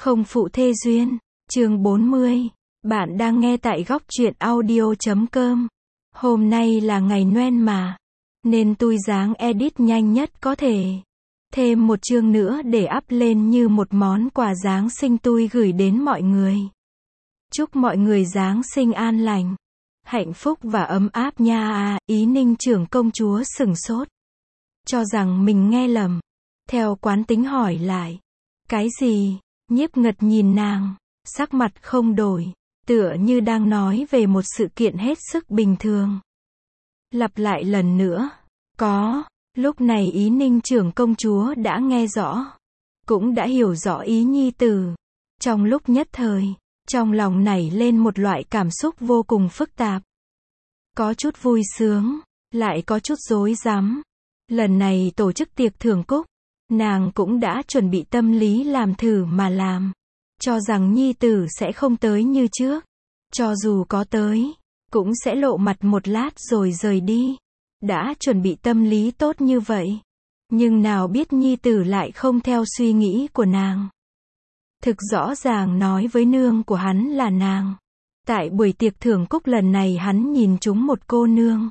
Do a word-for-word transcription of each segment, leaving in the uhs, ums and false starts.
Không phụ thê duyên, chương bốn mươi. Bạn đang nghe tại góc truyện audio chấm com. Hôm nay là ngày Noel mà, nên tôi ráng edit nhanh nhất có thể. Thêm một chương nữa để up lên như một món quà Giáng sinh tôi gửi đến mọi người. Chúc mọi người Giáng sinh an lành, hạnh phúc và ấm áp nha à. Ý Ninh trưởng công chúa sửng sốt, cho rằng mình nghe lầm. Theo quán tính hỏi lại. Cái gì? Nhiếp Ngật nhìn nàng, sắc mặt không đổi, tựa như đang nói về một sự kiện hết sức bình thường. Lặp lại lần nữa. Có. Lúc này Ý Ninh trưởng công chúa đã nghe rõ, cũng đã hiểu rõ ý nhi tử. Trong lúc nhất thời, trong lòng nảy lên một loại cảm xúc vô cùng phức tạp. Có chút vui sướng, lại có chút rối rắm. Lần này tổ chức tiệc thưởng cúc, nàng cũng đã chuẩn bị tâm lý làm thử mà làm, cho rằng nhi tử sẽ không tới như trước. Cho dù có tới, cũng sẽ lộ mặt một lát rồi rời đi. Đã chuẩn bị tâm lý tốt như vậy, nhưng nào biết nhi tử lại không theo suy nghĩ của nàng. Thực rõ ràng nói với nương của hắn là nàng. Tại buổi tiệc thưởng cúc lần này hắn nhìn trúng một cô nương.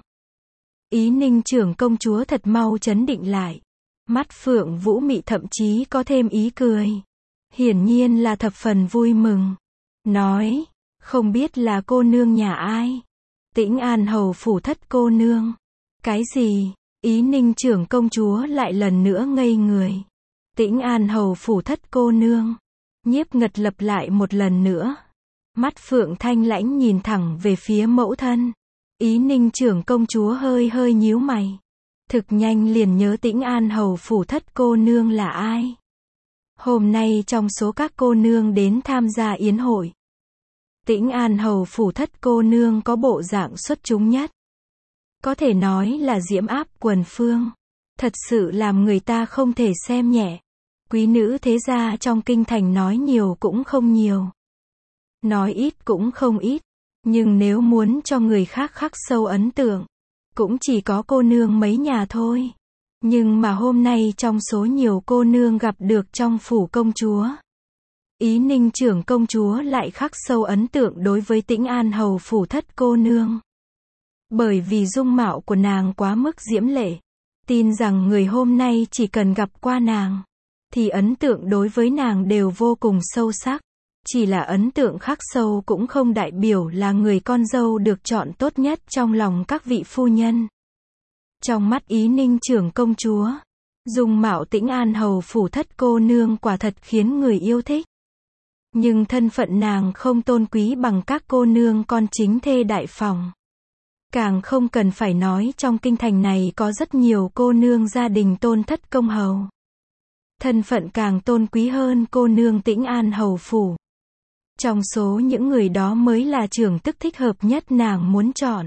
Ý Ninh trưởng công chúa thật mau chấn định lại. Mắt phượng vũ mị thậm chí có thêm ý cười. Hiển nhiên là thập phần vui mừng. Nói, không biết là cô nương nhà ai? Tĩnh An hầu phủ thất cô nương. Cái gì? Ý Ninh trưởng công chúa lại lần nữa ngây người. Tĩnh An hầu phủ thất cô nương. Nhiếp Ngật lặp lại một lần nữa. Mắt phượng thanh lãnh nhìn thẳng về phía mẫu thân. Ý Ninh trưởng công chúa hơi hơi nhíu mày. Thực nhanh liền nhớ Tĩnh An hầu phủ thất cô nương là ai. Hôm nay trong số các cô nương đến tham gia yến hội, Tĩnh An hầu phủ thất cô nương có bộ dạng xuất chúng nhất. Có thể nói là diễm áp quần phương. Thật sự làm người ta không thể xem nhẹ. Quý nữ thế gia trong kinh thành nói nhiều cũng không nhiều, nói ít cũng không ít. Nhưng nếu muốn cho người khác khắc sâu ấn tượng, cũng chỉ có cô nương mấy nhà thôi. Nhưng mà hôm nay trong số nhiều cô nương gặp được trong phủ công chúa, Ý Ninh trưởng công chúa lại khắc sâu ấn tượng đối với Tĩnh An hầu phủ thất cô nương. Bởi vì dung mạo của nàng quá mức diễm lệ. Tin rằng người hôm nay chỉ cần gặp qua nàng, thì ấn tượng đối với nàng đều vô cùng sâu sắc. Chỉ là ấn tượng khắc sâu cũng không đại biểu là người con dâu được chọn tốt nhất trong lòng các vị phu nhân. Trong mắt Ý Ninh trưởng công chúa, dung mạo Tĩnh An hầu phủ thất cô nương quả thật khiến người yêu thích. Nhưng thân phận nàng không tôn quý bằng các cô nương con chính thê đại phòng. Càng không cần phải nói trong kinh thành này có rất nhiều cô nương gia đình tôn thất công hầu. Thân phận càng tôn quý hơn cô nương Tĩnh An hầu phủ. Trong số những người đó mới là trưởng tức thích hợp nhất nàng muốn chọn.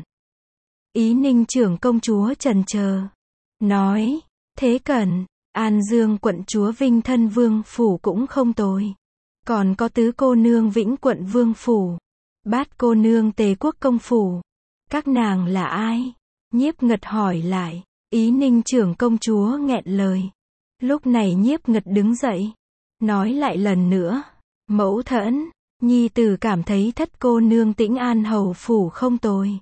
Ý Ninh trưởng công chúa chần chờ, nói, Thế Cẩn, An Dương quận chúa Vinh Thân Vương phủ cũng không tồi. Còn có tứ cô nương Vĩnh quận Vương phủ, bát cô nương Tề Quốc công phủ. Các nàng là ai? Nhiếp Ngật hỏi lại. Ý Ninh trưởng công chúa nghẹn lời. Lúc này Nhiếp Ngật đứng dậy, nói lại lần nữa, mẫu thân, nhi tử cảm thấy thất cô nương Tĩnh An hầu phủ không tồi.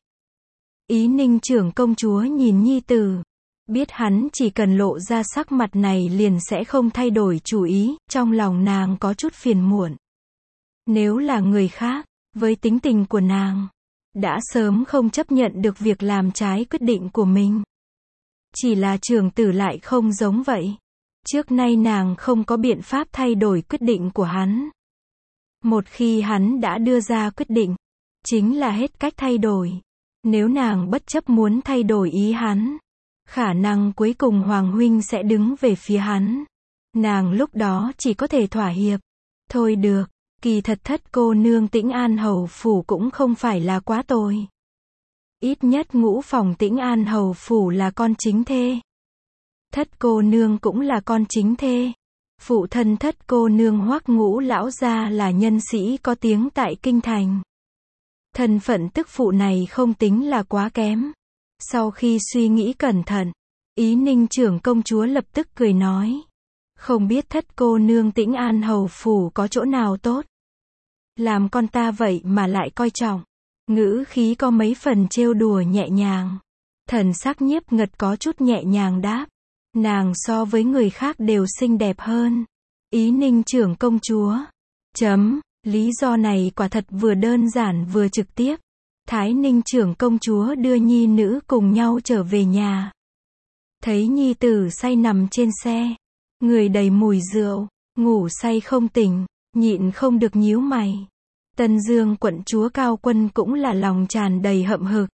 Ý Ninh trưởng công chúa nhìn nhi tử, biết hắn chỉ cần lộ ra sắc mặt này liền sẽ không thay đổi chủ ý, trong lòng nàng có chút phiền muộn. Nếu là người khác, với tính tình của nàng, đã sớm không chấp nhận được việc làm trái quyết định của mình. Chỉ là trưởng tử lại không giống vậy. Trước nay nàng không có biện pháp thay đổi quyết định của hắn. Một khi hắn đã đưa ra quyết định, chính là hết cách thay đổi. Nếu nàng bất chấp muốn thay đổi ý hắn, khả năng cuối cùng Hoàng huynh sẽ đứng về phía hắn. Nàng lúc đó chỉ có thể thỏa hiệp. Thôi được, kỳ thật thất cô nương Tĩnh An hầu phủ cũng không phải là quá tồi. Ít nhất ngũ phòng Tĩnh An hầu phủ là con chính thê. Thất cô nương cũng là con chính thê. Phụ thân thất cô nương Hoắc Ngũ lão gia là nhân sĩ có tiếng tại kinh thành. Thân phận tức phụ này không tính là quá kém. Sau khi suy nghĩ cẩn thận, Ý Ninh trưởng công chúa lập tức cười nói, Không biết thất cô nương Tĩnh An hầu phủ có chỗ nào tốt. Làm con ta vậy mà lại coi trọng. Ngữ khí có mấy phần trêu đùa nhẹ nhàng. Thần sắc Nhiếp Ngật có chút nhẹ nhàng đáp. Nàng so với người khác đều xinh đẹp hơn. Ý Ninh trưởng công chúa. Chấm, lý do này quả thật vừa đơn giản vừa trực tiếp. Thái Ninh trưởng công chúa đưa nhi nữ cùng nhau trở về nhà. Thấy nhi tử say nằm trên xe. Người đầy mùi rượu, ngủ say không tỉnh, nhịn không được nhíu mày. Tân Dương quận chúa Cao Quân cũng là lòng tràn đầy hậm hực.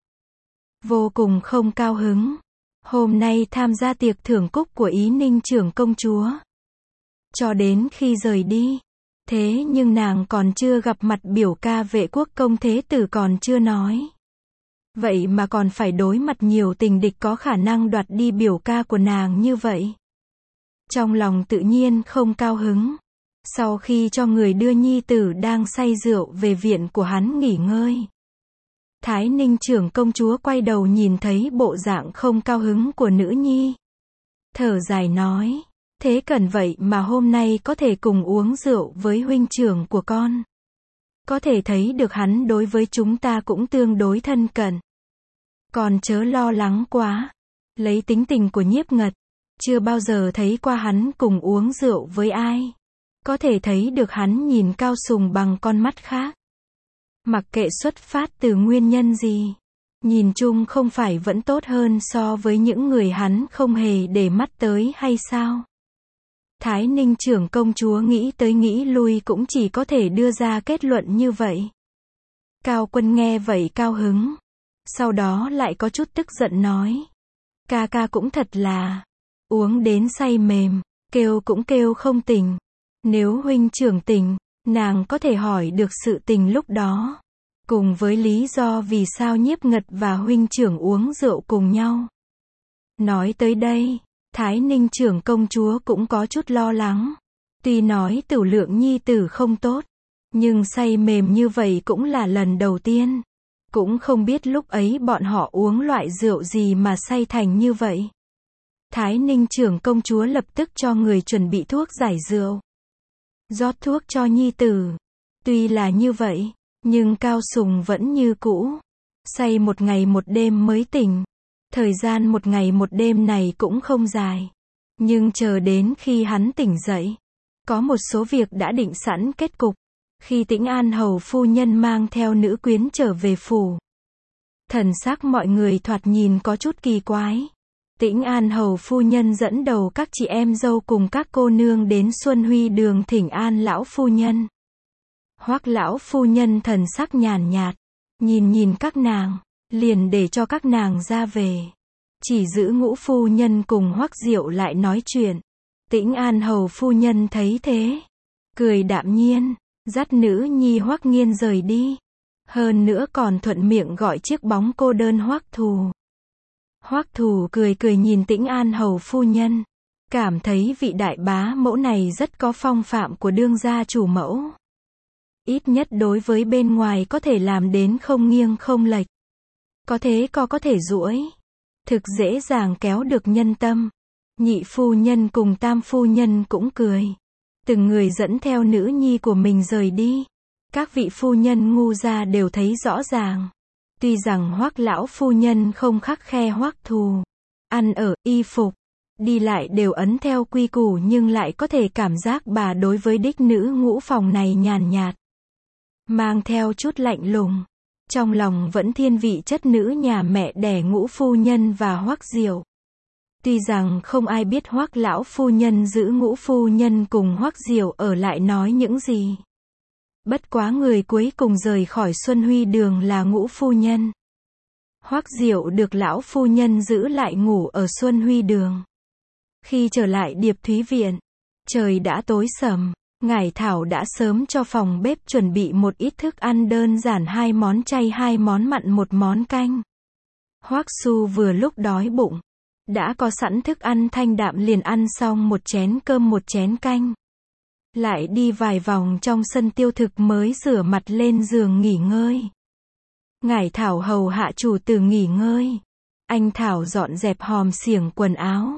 Vô cùng không cao hứng. Hôm nay tham gia tiệc thưởng cúc của Ý Ninh trưởng công chúa. Cho đến khi rời đi. Thế nhưng nàng còn chưa gặp mặt biểu ca Vệ Quốc công thế tử còn chưa nói. Vậy mà còn phải đối mặt nhiều tình địch có khả năng đoạt đi biểu ca của nàng như vậy. Trong lòng tự nhiên không cao hứng. Sau khi cho người đưa nhi tử đang say rượu về viện của hắn nghỉ ngơi. Thái Ninh trưởng công chúa quay đầu nhìn thấy bộ dạng không cao hứng của nữ nhi. Thở dài nói. Thế cần vậy mà hôm nay có thể cùng uống rượu với huynh trưởng của con. Có thể thấy được hắn đối với chúng ta cũng tương đối thân cận. Còn chớ lo lắng quá. Lấy tính tình của Nhiếp Ngật. Chưa bao giờ thấy qua hắn cùng uống rượu với ai. Có thể thấy được hắn nhìn Cao Sùng bằng con mắt khác. Mặc kệ xuất phát từ nguyên nhân gì. Nhìn chung không phải vẫn tốt hơn so với những người hắn không hề để mắt tới hay sao? Thái Ninh trưởng công chúa nghĩ tới nghĩ lui cũng chỉ có thể đưa ra kết luận như vậy. Cao Quân nghe vậy cao hứng. Sau đó lại có chút tức giận nói. Ca ca cũng thật là. Uống đến say mềm. Kêu cũng kêu không tỉnh. Nếu huynh trưởng tỉnh, nàng có thể hỏi được sự tình lúc đó. Cùng với lý do vì sao Nhiếp Ngật và huynh trưởng uống rượu cùng nhau. Nói tới đây, Thái Ninh trưởng công chúa cũng có chút lo lắng. Tuy nói Tửu Lượng nhi tử không tốt, nhưng say mềm như vậy cũng là lần đầu tiên. Cũng không biết lúc ấy bọn họ uống loại rượu gì mà say thành như vậy. Thái Ninh trưởng công chúa lập tức cho người chuẩn bị thuốc giải rượu. Rót thuốc cho nhi tử. Tuy là như vậy, nhưng Cao Sùng vẫn như cũ. Say một ngày một đêm mới tỉnh. Thời gian một ngày một đêm này cũng không dài. Nhưng chờ đến khi hắn tỉnh dậy. Có một số việc đã định sẵn kết cục. Khi Tĩnh An hầu phu nhân mang theo nữ quyến trở về phủ. Thần sắc mọi người thoạt nhìn có chút kỳ quái. Tĩnh An hầu phu nhân dẫn đầu các chị em dâu cùng các cô nương đến Xuân Huy đường thỉnh an lão phu nhân. Hoắc lão phu nhân thần sắc nhàn nhạt, nhìn nhìn các nàng, liền để cho các nàng ra về. Chỉ giữ Ngũ phu nhân cùng Hoắc Diệu lại nói chuyện. Tĩnh An hầu phu nhân thấy thế, cười đạm nhiên, dắt nữ nhi Hoắc Nghiên rời đi. Hơn nữa còn thuận miệng gọi chiếc bóng cô đơn Hoắc Thù. Hoắc Thù cười cười nhìn Tĩnh An hầu phu nhân, cảm thấy vị đại bá mẫu này rất có phong phạm của đương gia chủ mẫu. Ít nhất đối với bên ngoài có thể làm đến không nghiêng không lệch. Có thế co có thể duỗi. Thực dễ dàng kéo được nhân tâm. Nhị phu nhân cùng tam phu nhân cũng cười. Từng người dẫn theo nữ nhi của mình rời đi. Các vị phu nhân ngu gia đều thấy rõ ràng. Tuy rằng Hoắc lão phu nhân không khắt khe Hoắc Thù. Ăn ở, y phục, đi lại đều ấn theo quy củ nhưng lại có thể cảm giác bà đối với đích nữ ngũ phòng này nhàn nhạt. Mang theo chút lạnh lùng. Trong lòng vẫn thiên vị chất nữ nhà mẹ đẻ Ngũ phu nhân và Hoắc Diệu. Tuy rằng không ai biết Hoắc lão phu nhân giữ Ngũ phu nhân cùng Hoắc Diệu ở lại nói những gì. Bất quá người cuối cùng rời khỏi Xuân Huy đường là Ngũ phu nhân. Hoắc Diệu được lão phu nhân giữ lại ngủ ở Xuân Huy đường. Khi trở lại Điệp Thúy viện, trời đã tối sầm. Ngải Thảo đã sớm cho phòng bếp chuẩn bị một ít thức ăn đơn giản, hai món chay hai món mặn một món canh. Hoắc Su vừa lúc đói bụng, đã có sẵn thức ăn thanh đạm liền ăn xong một chén cơm một chén canh. Lại đi vài vòng trong sân tiêu thực mới rửa mặt lên giường nghỉ ngơi. Ngải Thảo hầu hạ chủ tử nghỉ ngơi. Anh Thảo dọn dẹp hòm xiềng quần áo.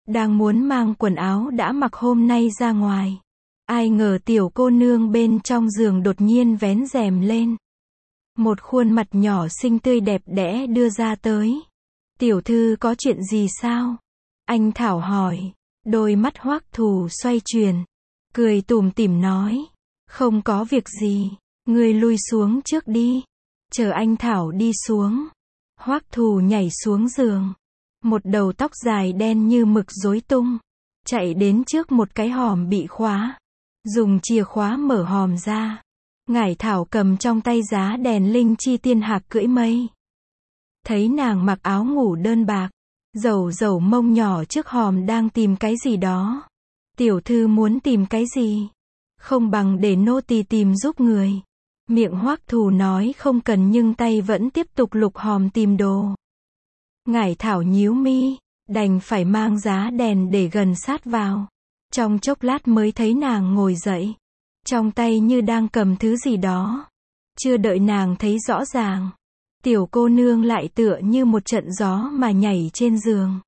đang muốn mang quần áo đã mặc hôm nay ra ngoài. Ai ngờ tiểu cô nương bên trong giường đột nhiên vén rèm lên. Một khuôn mặt nhỏ xinh tươi đẹp đẽ đưa ra tới. Tiểu thư có chuyện gì sao? Anh Thảo hỏi. Đôi mắt Hoắc Thù xoay chuyển. Cười tủm tỉm nói. Không có việc gì. Ngươi lui xuống trước đi. Chờ anh Thảo đi xuống. Hoắc Thù nhảy xuống giường. Một đầu tóc dài đen như mực rối tung. Chạy đến trước một cái hòm bị khóa. Dùng chìa khóa mở hòm ra. Ngải Thảo cầm trong tay giá đèn linh chi tiên hạc cưỡi mây. Thấy nàng mặc áo ngủ đơn bạc. Dầu dầu mông nhỏ trước hòm đang tìm cái gì đó. Tiểu thư muốn tìm cái gì? Không bằng để nô tỳ tìm giúp người. Miệng Hoắc Thù nói không cần nhưng tay vẫn tiếp tục lục hòm tìm đồ. Ngải Thảo nhíu mi, đành phải mang giá đèn để gần sát vào. Trong chốc lát mới thấy nàng ngồi dậy. Trong tay như đang cầm thứ gì đó. Chưa đợi nàng thấy rõ ràng. Tiểu cô nương lại tựa như một trận gió mà nhảy trên giường.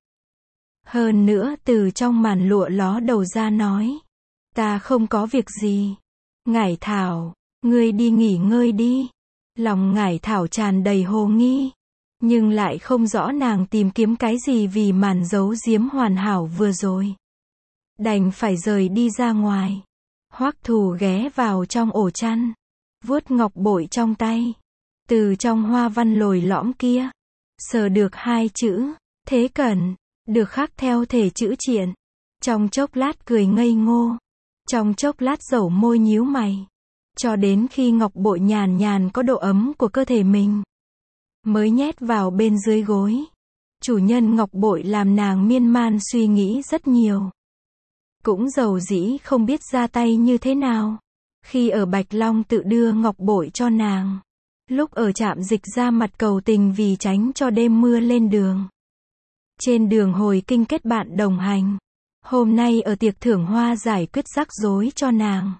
Hơn nữa từ trong màn lụa ló đầu ra nói. Ta không có việc gì. Ngải Thảo, ngươi đi nghỉ ngơi đi. Lòng Ngải Thảo tràn đầy hồ nghi. Nhưng lại không rõ nàng tìm kiếm cái gì vì màn giấu giếm hoàn hảo vừa rồi. Đành phải rời đi ra ngoài. Hoắc Thù ghé vào trong ổ chăn. Vuốt ngọc bội trong tay. Từ trong hoa văn lồi lõm kia. Sờ được hai chữ. Thế Cẩn. Được khắc theo thể chữ triện. Trong chốc lát cười ngây ngô. Trong chốc lát dẩu môi nhíu mày. Cho đến khi ngọc bội nhàn nhàn có độ ấm của cơ thể mình. Mới nhét vào bên dưới gối. Chủ nhân ngọc bội làm nàng miên man suy nghĩ rất nhiều. Cũng dầu dĩ không biết ra tay như thế nào. Khi ở Bạch Long tự đưa ngọc bội cho nàng. Lúc ở trạm dịch ra mặt cầu tình vì tránh cho đêm mưa lên đường. Trên đường hồi kinh kết bạn đồng hành. Hôm nay ở tiệc thưởng hoa giải quyết rắc rối cho nàng.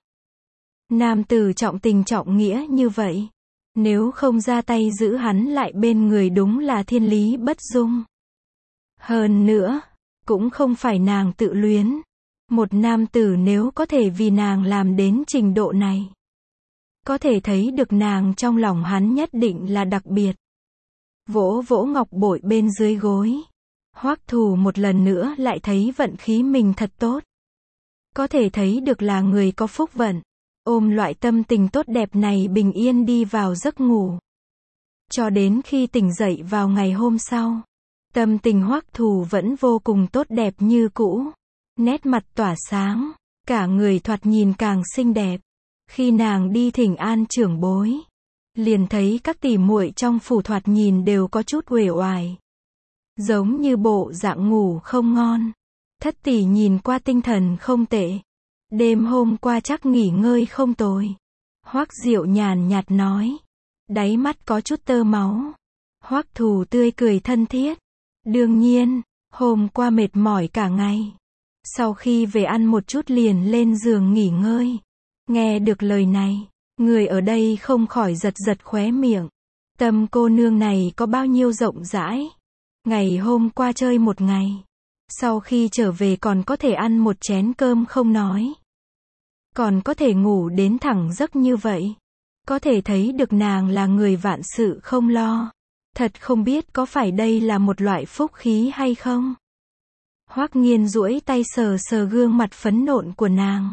Nam tử trọng tình trọng nghĩa như vậy. Nếu không ra tay giữ hắn lại bên người đúng là thiên lý bất dung. Hơn nữa, cũng không phải nàng tự luyến. Một nam tử nếu có thể vì nàng làm đến trình độ này. Có thể thấy được nàng trong lòng hắn nhất định là đặc biệt. Vỗ vỗ ngọc bội bên dưới gối. Hoắc Thù một lần nữa lại thấy vận khí mình thật tốt. Có thể thấy được là người có phúc vận. Ôm loại tâm tình tốt đẹp này bình yên đi vào giấc ngủ. Cho đến khi tỉnh dậy vào ngày hôm sau. Tâm tình Hoắc Thù vẫn vô cùng tốt đẹp như cũ. Nét mặt tỏa sáng. Cả người thoạt nhìn càng xinh đẹp. Khi nàng đi thỉnh an trưởng bối. Liền thấy các tỷ muội trong phủ thoạt nhìn đều có chút uể oải. Giống như bộ dạng ngủ không ngon. Thất tỷ nhìn qua tinh thần không tệ. Đêm hôm qua chắc nghỉ ngơi không tồi. Hoắc Diệu nhàn nhạt nói. Đáy mắt có chút tơ máu. Hoắc Thù tươi cười thân thiết. Đương nhiên, hôm qua mệt mỏi cả ngày. Sau khi về ăn một chút liền lên giường nghỉ ngơi. Nghe được lời này, người ở đây không khỏi giật giật khóe miệng. Tâm cô nương này có bao nhiêu rộng rãi. Ngày hôm qua chơi một ngày. Sau khi trở về còn có thể ăn một chén cơm không nói. Còn có thể ngủ đến thẳng giấc như vậy. Có thể thấy được nàng là người vạn sự không lo. Thật không biết có phải đây là một loại phúc khí hay không. Hoắc Nghiên duỗi tay sờ sờ gương mặt phấn nộn của nàng.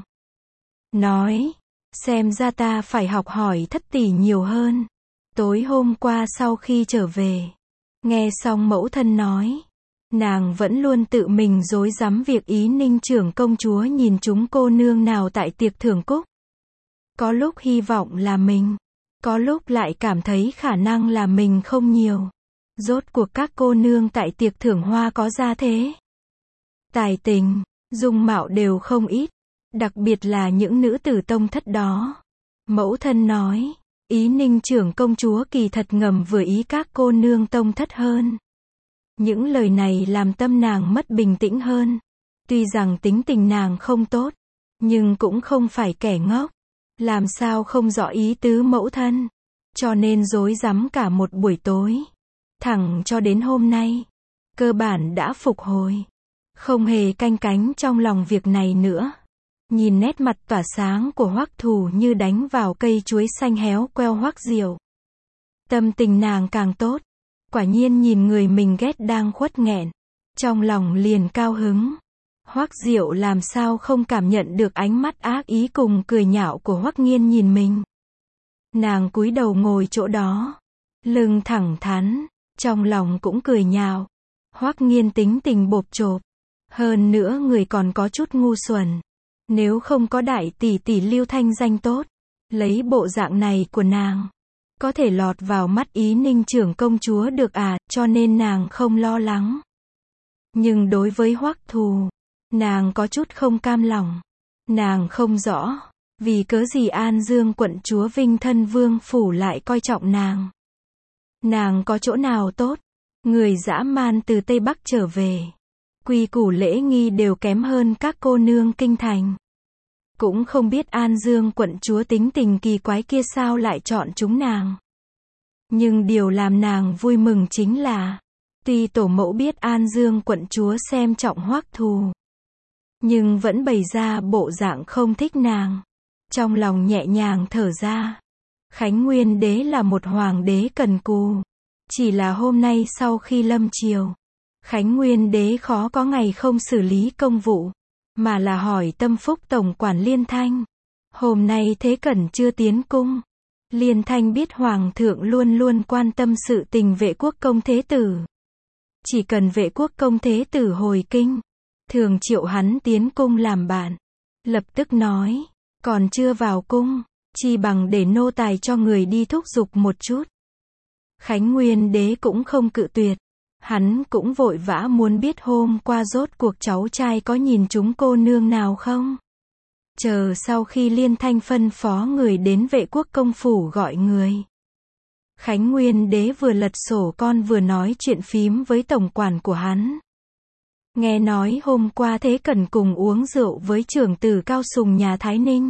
Nói, xem ra ta phải học hỏi thất tỷ nhiều hơn. Tối hôm qua sau khi trở về, nghe xong mẫu thân nói, nàng vẫn luôn tự mình rối rắm việc Ý Ninh trưởng công chúa nhìn chúng cô nương nào tại tiệc thưởng cúc. Có lúc hy vọng là mình, có lúc lại cảm thấy khả năng là mình không nhiều. Rốt cuộc các cô nương tại tiệc thưởng hoa có ra thế. Tài tình, dung mạo đều không ít, đặc biệt là những nữ tử tông thất đó. Mẫu thân nói, Ý Ninh trưởng công chúa kỳ thật ngầm vừa ý các cô nương tông thất hơn. Những lời này làm tâm nàng mất bình tĩnh hơn. Tuy rằng tính tình nàng không tốt, nhưng cũng không phải kẻ ngốc. Làm sao không rõ ý tứ mẫu thân. Cho nên rối rắm cả một buổi tối. Thẳng cho đến hôm nay, cơ bản đã phục hồi. không hề canh cánh trong lòng việc này nữa. Nhìn nét mặt tỏa sáng của Hoắc Thù như đánh vào cây chuối xanh héo queo Hoắc Diệu. Tâm tình nàng càng tốt. Quả nhiên nhìn người mình ghét đang khuất nghẹn. Trong lòng liền cao hứng. Hoắc Diệu làm sao không cảm nhận được ánh mắt ác ý cùng cười nhạo của Hoắc Nghiên nhìn mình. Nàng cúi đầu ngồi chỗ đó. Lưng thẳng thắn. Trong lòng cũng cười nhạo. Hoắc Nghiên tính tình bộp chộp. Hơn nữa người còn có chút ngu xuẩn. Nếu không có đại tỷ tỷ Lưu thanh danh tốt. Lấy bộ dạng này của nàng. Có thể lọt vào mắt Ý Ninh trưởng công chúa được à, cho nên nàng không lo lắng. Nhưng đối với Hoắc Thù, nàng có chút không cam lòng. Nàng không rõ, vì cớ gì An Dương quận chúa Vinh Thân Vương phủ lại coi trọng nàng. Nàng có chỗ nào tốt? Người dã man từ Tây Bắc trở về. Quy củ lễ nghi đều kém hơn các cô nương kinh thành. Cũng không biết An Dương quận chúa tính tình kỳ quái kia sao lại chọn chúng nàng. Nhưng điều làm nàng vui mừng chính là, tuy tổ mẫu biết An Dương quận chúa xem trọng Hoắc Thù, nhưng vẫn bày ra bộ dạng không thích nàng. Trong lòng nhẹ nhàng thở ra. Khánh Nguyên đế là một hoàng đế cần cù. Chỉ là hôm nay sau khi lâm triều, Khánh Nguyên đế khó có ngày không xử lý công vụ, mà là hỏi tâm phúc tổng quản Liên Thanh. Hôm nay Thế Cẩn chưa tiến cung. Liên Thanh biết Hoàng thượng luôn luôn quan tâm sự tình Vệ Quốc công thế tử. Chỉ cần Vệ Quốc công thế tử hồi kinh, thường triệu hắn tiến cung làm bạn. Lập tức nói, còn chưa vào cung, chi bằng để nô tài cho người đi thúc giục một chút. Khánh Nguyên đế cũng không cự tuyệt. Hắn cũng vội vã muốn biết hôm qua rốt cuộc cháu trai có nhìn chúng cô nương nào không. Chờ sau khi Liên Thanh phân phó người đến Vệ Quốc công phủ gọi người. Khánh Nguyên đế vừa lật sổ con vừa nói chuyện phím với tổng quản của hắn. Nghe nói hôm qua Thế Cẩn cùng uống rượu với trưởng tử Cao Sùng nhà Thái Ninh.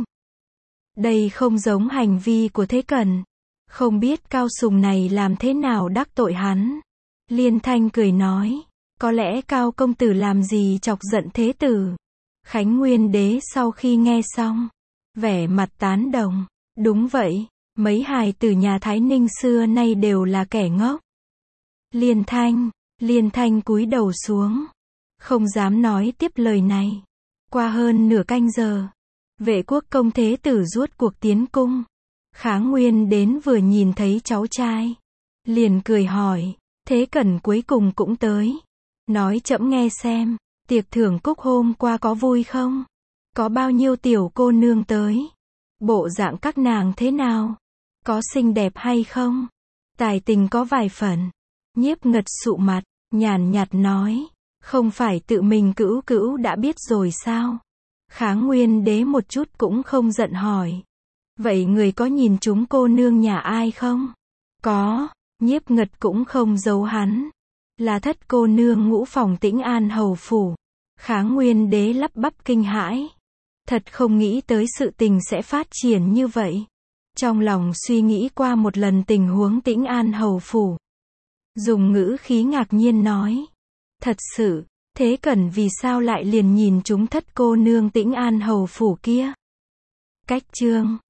Đây không giống hành vi của Thế Cẩn. Không biết Cao Sùng này làm thế nào đắc tội hắn. Liên Thanh cười nói, có lẽ Cao công tử làm gì chọc giận thế tử. Khánh Nguyên đế sau khi nghe xong, vẻ mặt tán đồng. Đúng vậy, mấy hài tử nhà Thái Ninh xưa nay đều là kẻ ngốc. Liên Thanh, Liên Thanh cúi đầu xuống, không dám nói tiếp lời này. Qua hơn nửa canh giờ, Vệ Quốc công thế tử rốt cuộc tiến cung. Kháng Nguyên đến vừa nhìn thấy cháu trai, liền cười hỏi, Thế Cẩn cuối cùng cũng tới. Nói chậm nghe xem, tiệc thưởng cúc hôm qua có vui không? Có bao nhiêu tiểu cô nương tới? Bộ dạng các nàng thế nào? Có xinh đẹp hay không? Tài tình có vài phần. Nhiếp Ngật sụ mặt, nhàn nhạt nói, không phải tự mình cữu cữu đã biết rồi sao? Kháng Nguyên đế một chút cũng không giận hỏi, vậy người có nhìn chúng cô nương nhà ai không? Có. Nhiếp Ngật cũng không giấu hắn. Là thất cô nương ngũ phòng Tĩnh An hầu phủ. Kháng Nguyên đế lắp bắp kinh hãi. Thật không nghĩ tới sự tình sẽ phát triển như vậy. Trong lòng suy nghĩ qua một lần tình huống Tĩnh An hầu phủ. Dùng ngữ khí ngạc nhiên nói. Thật sự, Thế Cẩn vì sao lại liền nhìn chúng thất cô nương Tĩnh An hầu phủ kia? Cách chương